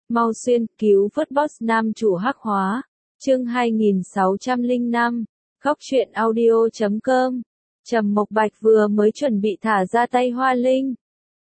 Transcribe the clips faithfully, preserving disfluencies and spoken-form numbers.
Mau xuyên, cứu vớt boss nam chủ hắc hóa. Chương hai nghìn sáu trăm lẻ năm, góc truyện audio chấm com. Trầm Mộc Bạch vừa mới chuẩn bị thả ra tay Hoa Linh,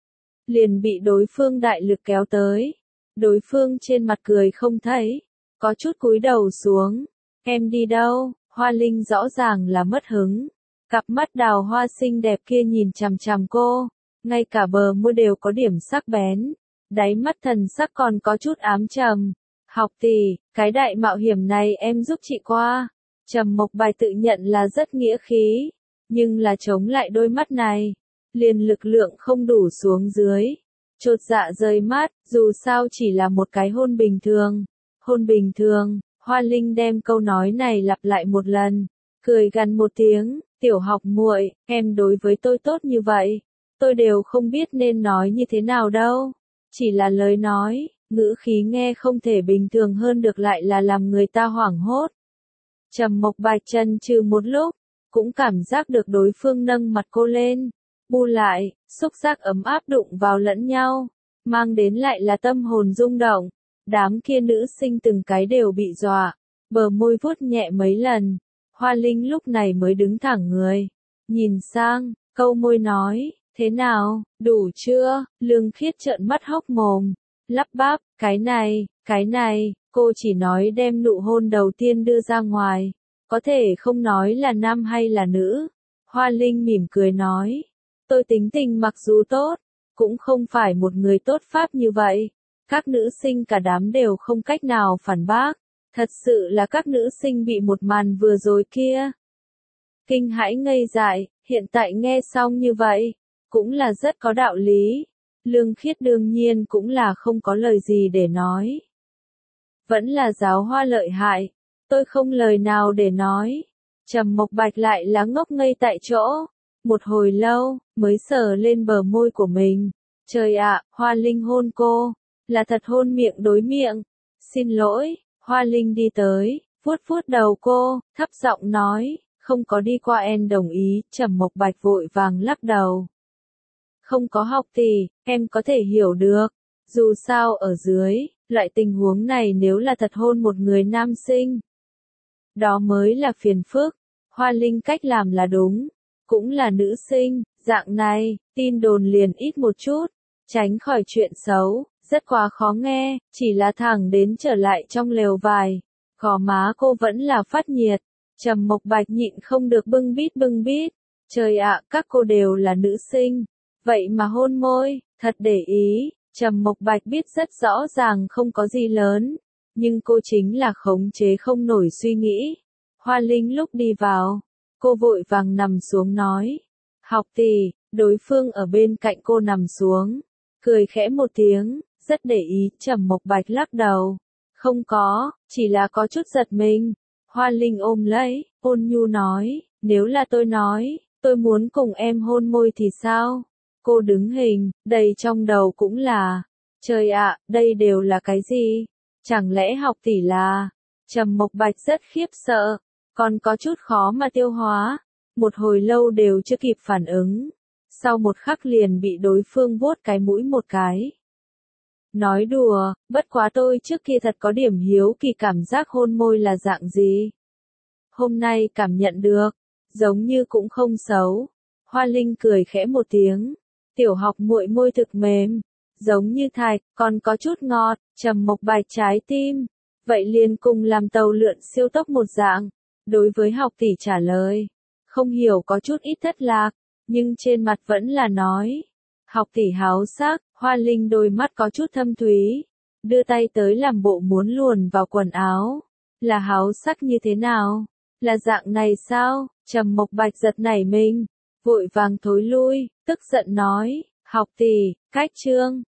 liền bị đối phương đại lực kéo tới. Đối phương trên mặt cười không thấy, có chút cúi đầu xuống. Em đi đâu? Hoa Linh rõ ràng là mất hứng. Cặp mắt đào hoa xinh đẹp kia nhìn chằm chằm cô, ngay cả bờ môi đều có điểm sắc bén, đáy mắt thần sắc còn có chút ám trầm. Học tỷ, cái đại mạo hiểm này em giúp chị qua. Trầm Mộc Bạch tự nhận là rất nghĩa khí, nhưng là chống lại đôi mắt này, liền lực lượng không đủ xuống dưới. Chột dạ rơi mắt, dù sao chỉ là một cái hôn bình thường. Hôn bình thường, Hoa Linh đem câu nói này lặp lại một lần, cười gằn một tiếng, tiểu học muội, em đối với tôi tốt như vậy, tôi đều không biết nên nói như thế nào đâu. Chỉ là lời nói, ngữ khí nghe không thể bình thường hơn được lại là làm người ta hoảng hốt. Trầm Mộc Bạch chần chừ một lúc, cũng cảm giác được đối phương nâng mặt cô lên, bu lại, xúc giác ấm áp đụng vào lẫn nhau, mang đến lại là tâm hồn rung động. Đám kia nữ sinh từng cái đều bị dọa, bờ môi vuốt nhẹ mấy lần. Hoa Linh lúc này mới đứng thẳng người, nhìn sang, câu môi nói, thế nào, đủ chưa? Lương Khiết trợn mắt hốc mồm, lắp bắp, cái này, cái này, cô chỉ nói đem nụ hôn đầu tiên đưa ra ngoài, có thể không nói là nam hay là nữ. Hoa Linh mỉm cười nói, tôi tính tình mặc dù tốt, cũng không phải một người tốt pháp như vậy. Các nữ sinh cả đám đều không cách nào phản bác, thật sự là các nữ sinh bị một màn vừa rồi kia kinh hãi ngây dại, hiện tại nghe xong như vậy, cũng là rất có đạo lý. Lương Khiết đương nhiên cũng là không có lời gì để nói. Vẫn là giáo hoa lợi hại, tôi không lời nào để nói. Trầm Mộc Bạch lại là ngốc ngây tại chỗ, một hồi lâu, mới sờ lên bờ môi của mình. Trời ạ, Hoa Linh hôn cô, là thật hôn miệng đối miệng. Xin lỗi, Hoa Linh đi tới, vuốt vuốt đầu cô, thấp giọng nói, không có đi qua em đồng ý. Trầm Mộc Bạch vội vàng lắc đầu. Không có học tỷ, em có thể hiểu được. Dù sao ở dưới, loại tình huống này nếu là thật hôn một người nam sinh, đó mới là phiền phức. Hoa Linh cách làm là đúng, cũng là nữ sinh, dạng này, tin đồn liền ít một chút, tránh khỏi chuyện xấu. Rất quá khó nghe, chỉ là thẳng đến trở lại trong lều vải, gò má cô vẫn là phát nhiệt. Trầm Mộc Bạch nhịn không được bưng bít bưng bít. Trời ạ, các cô đều là nữ sinh, vậy mà hôn môi, thật để ý. Trầm Mộc Bạch biết rất rõ ràng không có gì lớn, nhưng cô chính là khống chế không nổi suy nghĩ. Hoa Linh lúc đi vào, cô vội vàng nằm xuống nói, học tỷ. Đối phương ở bên cạnh cô nằm xuống, cười khẽ một tiếng, rất để ý. Trầm Mộc Bạch lắc đầu, không có, chỉ là có chút giật mình. Hoa Linh ôm lấy, ôn nhu nói, nếu là tôi nói, tôi muốn cùng em hôn môi thì sao? Cô đứng hình, đầy trong đầu cũng là, trời ạ, đây đều là cái gì? Chẳng lẽ học tỷ là? Trầm Mộc Bạch rất khiếp sợ, còn có chút khó mà tiêu hóa, một hồi lâu đều chưa kịp phản ứng. Sau một khắc liền bị đối phương vuốt cái mũi một cái. Nói đùa, bất quá tôi trước kia thật có điểm hiếu kỳ cảm giác hôn môi là dạng gì. Hôm nay cảm nhận được, giống như cũng không xấu. Hoa Linh cười khẽ một tiếng, tiểu học muội môi thực mềm, giống như thạch, còn có chút ngọt. Trầm Mộc Bạch trái tim, vậy liền cùng làm tàu lượn siêu tốc một dạng. Đối với học tỷ trả lời, không hiểu có chút ít thất lạc, nhưng trên mặt vẫn là nói, học tỷ háo sắc. Hoa Linh đôi mắt có chút thâm thúy, đưa tay tới làm bộ muốn luồn vào quần áo. Là háo sắc như thế nào? Là dạng này sao? Trầm Mộc Bạch giật nảy mình, vội vàng thối lui, tức giận nói, học tỷ, cách chương,